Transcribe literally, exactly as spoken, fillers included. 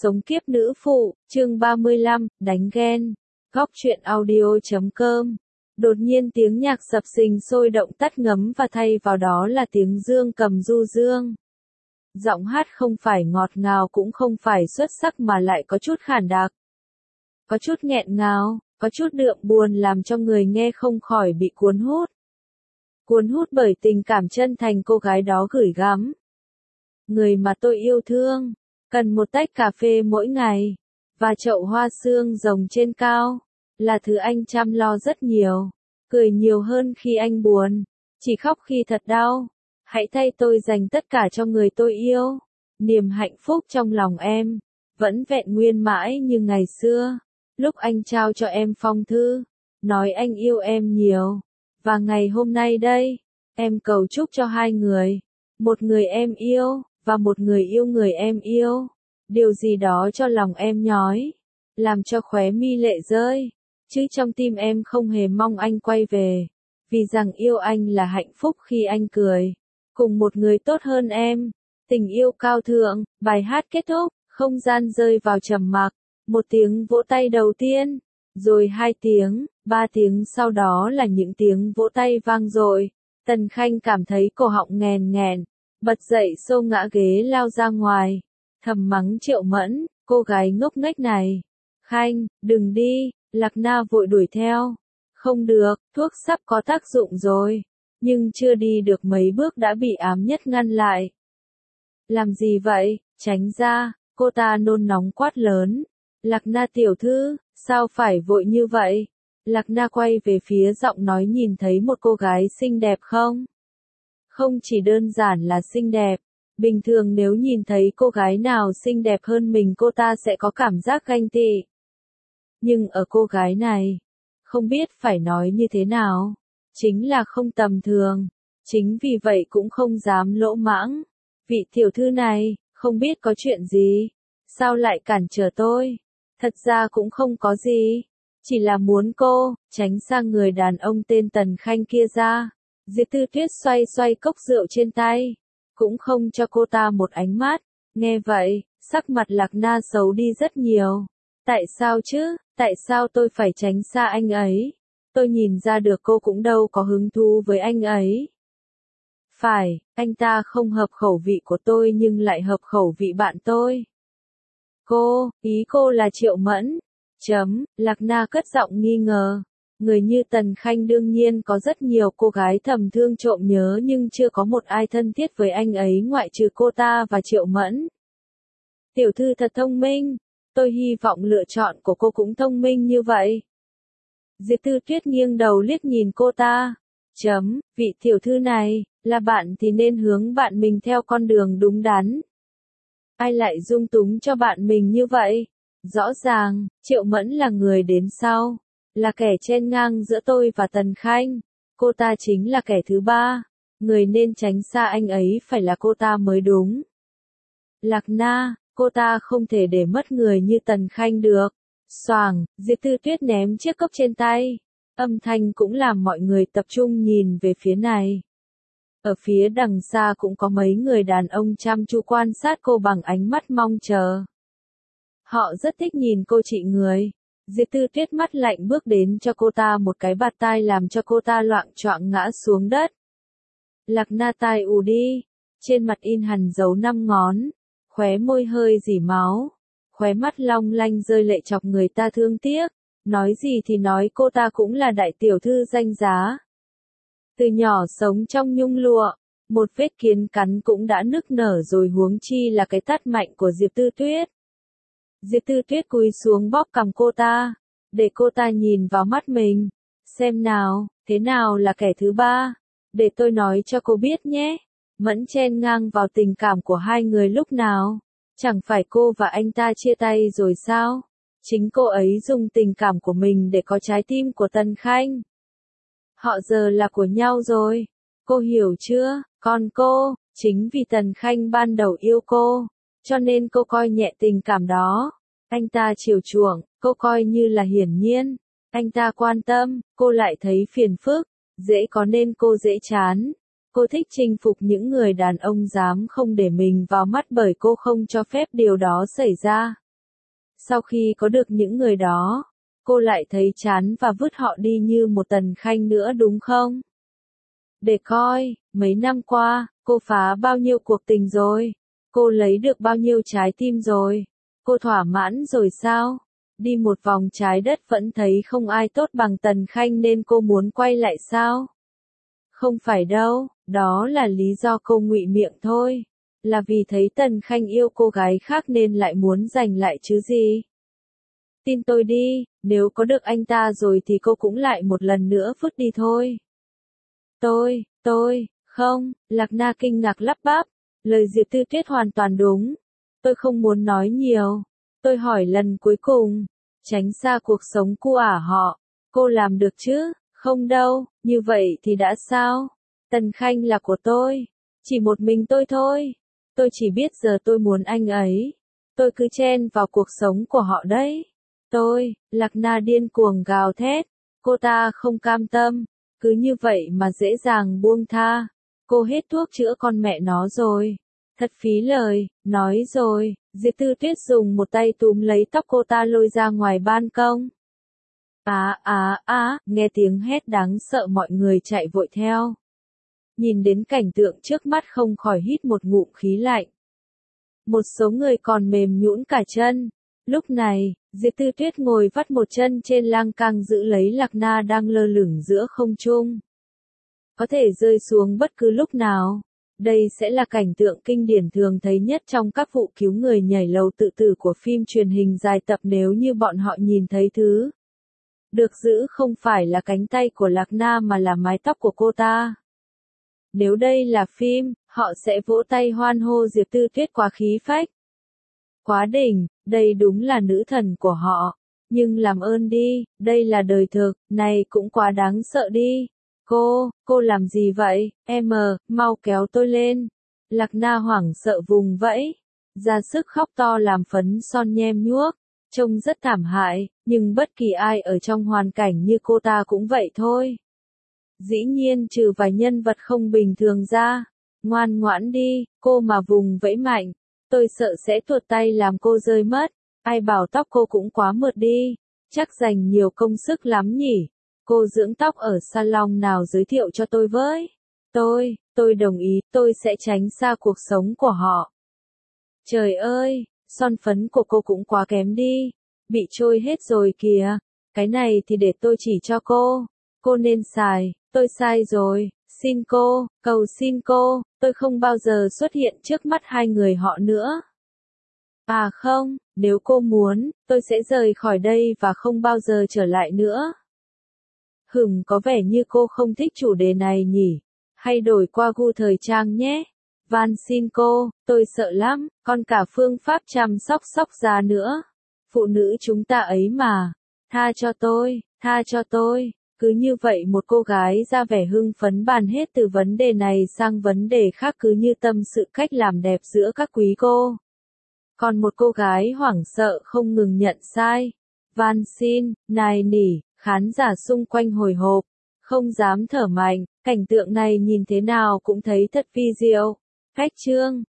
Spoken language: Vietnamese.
Sống kiếp nữ phụ, chương ba mươi lăm, đánh ghen. Góc truyện audio chấm com. Đột nhiên tiếng nhạc sập sình sôi động tắt ngấm và thay vào đó là tiếng dương cầm du dương. Giọng hát không phải ngọt ngào cũng không phải xuất sắc mà lại có chút khản đặc. Có chút nghẹn ngào, có chút đượm buồn làm cho người nghe không khỏi bị cuốn hút. Cuốn hút bởi tình cảm chân thành cô gái đó gửi gắm. Người mà tôi yêu thương, cần một tách cà phê mỗi ngày, và chậu hoa sương rồng trên cao, là thứ anh chăm lo rất nhiều, cười nhiều hơn khi anh buồn, chỉ khóc khi thật đau. Hãy thay tôi dành tất cả cho người tôi yêu, niềm hạnh phúc trong lòng em, vẫn vẹn nguyên mãi như ngày xưa, lúc anh trao cho em phong thư, nói anh yêu em nhiều, và ngày hôm nay đây, em cầu chúc cho hai người, một người em yêu, và một người yêu người em yêu, điều gì đó cho lòng em nhói, làm cho khóe mi lệ rơi, chứ trong tim em không hề mong anh quay về, vì rằng yêu anh là hạnh phúc khi anh cười, cùng một người tốt hơn em, tình yêu cao thượng, bài hát kết thúc, không gian rơi vào trầm mặc, một tiếng vỗ tay đầu tiên, rồi hai tiếng, ba tiếng sau đó là những tiếng vỗ tay vang dội, Tần Khanh cảm thấy cổ họng nghèn nghẹn. Bật dậy xô ngã ghế lao ra ngoài, thầm mắng Triệu Mẫn, cô gái ngốc nghếch này. Khanh, đừng đi, Lạc Na vội đuổi theo. Không được, thuốc sắp có tác dụng rồi. Nhưng chưa đi được mấy bước đã bị ám nhất ngăn lại. Làm gì vậy, tránh ra, cô ta nôn nóng quát lớn. Lạc Na tiểu thư, sao phải vội như vậy? Lạc Na quay về phía giọng nói nhìn thấy một cô gái xinh đẹp không? Không chỉ đơn giản là xinh đẹp, bình thường nếu nhìn thấy cô gái nào xinh đẹp hơn mình cô ta sẽ có cảm giác ganh tị. Nhưng ở cô gái này, không biết phải nói như thế nào, chính là không tầm thường, chính vì vậy cũng không dám lỗ mãng. Vị tiểu thư này, không biết có chuyện gì, sao lại cản trở tôi? Thật ra cũng không có gì, chỉ là muốn cô, tránh sang người đàn ông tên Tần Khanh kia ra. Diệp Tư Tuyết xoay xoay cốc rượu trên tay, cũng không cho cô ta một ánh mắt. Nghe vậy, sắc mặt Lạc Na xấu đi rất nhiều. Tại sao chứ, tại sao tôi phải tránh xa anh ấy? Tôi nhìn ra được cô cũng đâu có hứng thú với anh ấy. Phải, anh ta không hợp khẩu vị của tôi nhưng lại hợp khẩu vị bạn tôi. Cô, ý cô là Triệu Mẫn. Chấm, Lạc Na cất giọng nghi ngờ. Người như Tần Khanh đương nhiên có rất nhiều cô gái thầm thương trộm nhớ nhưng chưa có một ai thân thiết với anh ấy ngoại trừ cô ta và Triệu Mẫn. Tiểu thư thật thông minh, tôi hy vọng lựa chọn của cô cũng thông minh như vậy. Diệp Tư Tuyết nghiêng đầu liếc nhìn cô ta. Chấm, vị tiểu thư này, là bạn thì nên hướng bạn mình theo con đường đúng đắn. Ai lại dung túng cho bạn mình như vậy? Rõ ràng, Triệu Mẫn là người đến sau. Là kẻ chen ngang giữa tôi và Tần Khanh. Cô ta chính là kẻ thứ ba. Người nên tránh xa anh ấy phải là cô ta mới đúng. Lạc Na, cô ta không thể để mất người như Tần Khanh được. Xoàng, Diệp Tư Tuyết ném chiếc cốc trên tay. Âm thanh cũng làm mọi người tập trung nhìn về phía này. Ở phía đằng xa cũng có mấy người đàn ông chăm chú quan sát cô bằng ánh mắt mong chờ. Họ rất thích nhìn cô trị người. Diệp Tư Tuyết mắt lạnh bước đến cho cô ta một cái bạt tai làm cho cô ta loạng choạng ngã xuống đất. Lạc Na tai ù đi, trên mặt in hằn dấu năm ngón, khóe môi hơi rỉ máu, khóe mắt long lanh rơi lệ chọc người ta thương tiếc, nói gì thì nói cô ta cũng là đại tiểu thư danh giá. Từ nhỏ sống trong nhung lụa, một vết kiến cắn cũng đã nức nở rồi huống chi là cái tát mạnh của Diệp Tư Tuyết. Diệp Tư Tuyết cúi xuống bóp cằm cô ta, để cô ta nhìn vào mắt mình, xem nào, thế nào là kẻ thứ ba, để tôi nói cho cô biết nhé. Mẫn chen ngang vào tình cảm của hai người lúc nào, chẳng phải cô và anh ta chia tay rồi sao? Chính cô ấy dùng tình cảm của mình để có trái tim của Tần Khanh. Họ giờ là của nhau rồi, cô hiểu chưa, còn cô, chính vì Tần Khanh ban đầu yêu cô, cho nên cô coi nhẹ tình cảm đó. Anh ta chiều chuộng, cô coi như là hiển nhiên. Anh ta quan tâm, cô lại thấy phiền phức. Dễ có nên cô dễ chán. Cô thích chinh phục những người đàn ông dám không để mình vào mắt bởi cô không cho phép điều đó xảy ra. Sau khi có được những người đó, cô lại thấy chán và vứt họ đi như một Tần Khanh nữa đúng không? Để coi, mấy năm qua, cô phá bao nhiêu cuộc tình rồi? Cô lấy được bao nhiêu trái tim rồi? Cô thỏa mãn rồi sao? Đi một vòng trái đất vẫn thấy không ai tốt bằng Tần Khanh nên cô muốn quay lại sao? Không phải đâu, đó là lý do cô ngụy miệng thôi. Là vì thấy Tần Khanh yêu cô gái khác nên lại muốn giành lại chứ gì? Tin tôi đi, nếu có được anh ta rồi thì cô cũng lại một lần nữa vứt đi thôi. Tôi, tôi, không, Lạc Na kinh ngạc lắp bắp. Lời Diệp Tư Tuyết hoàn toàn đúng. Tôi không muốn nói nhiều. Tôi hỏi lần cuối cùng. Tránh xa cuộc sống của ả họ. Cô làm được chứ? Không đâu, như vậy thì đã sao? Tần Khanh là của tôi. Chỉ một mình tôi thôi. Tôi chỉ biết giờ tôi muốn anh ấy. Tôi cứ chen vào cuộc sống của họ đấy. Tôi, Lạc Na điên cuồng gào thét. Cô ta không cam tâm. Cứ như vậy mà dễ dàng buông tha. Cô hết thuốc chữa con mẹ nó rồi. Thật phí lời, nói rồi. Diệp Tư Tuyết dùng một tay túm lấy tóc cô ta lôi ra ngoài ban công. Á á á, nghe tiếng hét đáng sợ mọi người chạy vội theo. Nhìn đến cảnh tượng trước mắt không khỏi hít một ngụm khí lạnh. Một số người còn mềm nhũn cả chân. Lúc này, Diệp Tư Tuyết ngồi vắt một chân trên lan can giữ lấy Lạc Na đang lơ lửng giữa không trung. Có thể rơi xuống bất cứ lúc nào. Đây sẽ là cảnh tượng kinh điển thường thấy nhất trong các vụ cứu người nhảy lầu tự tử của phim truyền hình dài tập nếu như bọn họ nhìn thấy thứ được giữ không phải là cánh tay của Lạc Na mà là mái tóc của cô ta. Nếu đây là phim, họ sẽ vỗ tay hoan hô Diệp Tư Tuyết quá khí phách. Quá đỉnh, đây đúng là nữ thần của họ. Nhưng làm ơn đi, đây là đời thực, này cũng quá đáng sợ đi. Cô, cô làm gì vậy? Em, mau kéo tôi lên. Lạc Na hoảng sợ vùng vẫy. Ra sức khóc to làm phấn son nhem nhuốc. Trông rất thảm hại, nhưng bất kỳ ai ở trong hoàn cảnh như cô ta cũng vậy thôi. Dĩ nhiên trừ vài nhân vật không bình thường ra. Ngoan ngoãn đi, cô mà vùng vẫy mạnh. Tôi sợ sẽ tuột tay làm cô rơi mất. Ai bảo tóc cô cũng quá mượt đi. Chắc dành nhiều công sức lắm nhỉ. Cô dưỡng tóc ở salon nào giới thiệu cho tôi với. Tôi, tôi đồng ý, tôi sẽ tránh xa cuộc sống của họ. Trời ơi, son phấn của cô cũng quá kém đi. Bị trôi hết rồi kìa. Cái này thì để tôi chỉ cho cô. Cô nên xài, tôi sai rồi. Xin cô, cầu xin cô, tôi không bao giờ xuất hiện trước mắt hai người họ nữa. À không, nếu cô muốn, tôi sẽ rời khỏi đây và không bao giờ trở lại nữa. Hừm, có vẻ như cô không thích chủ đề này nhỉ. Hay đổi qua gu thời trang nhé. Van xin cô, tôi sợ lắm, còn cả phương pháp chăm sóc sóc da nữa. Phụ nữ chúng ta ấy mà. Tha cho tôi, tha cho tôi. Cứ như vậy một cô gái ra vẻ hưng phấn bàn hết từ vấn đề này sang vấn đề khác cứ như tâm sự cách làm đẹp giữa các quý cô. Còn một cô gái hoảng sợ không ngừng nhận sai. Van xin, nài nỉ, khán giả xung quanh hồi hộp, không dám thở mạnh, cảnh tượng này nhìn thế nào cũng thấy thật vi diệu. Khách trương,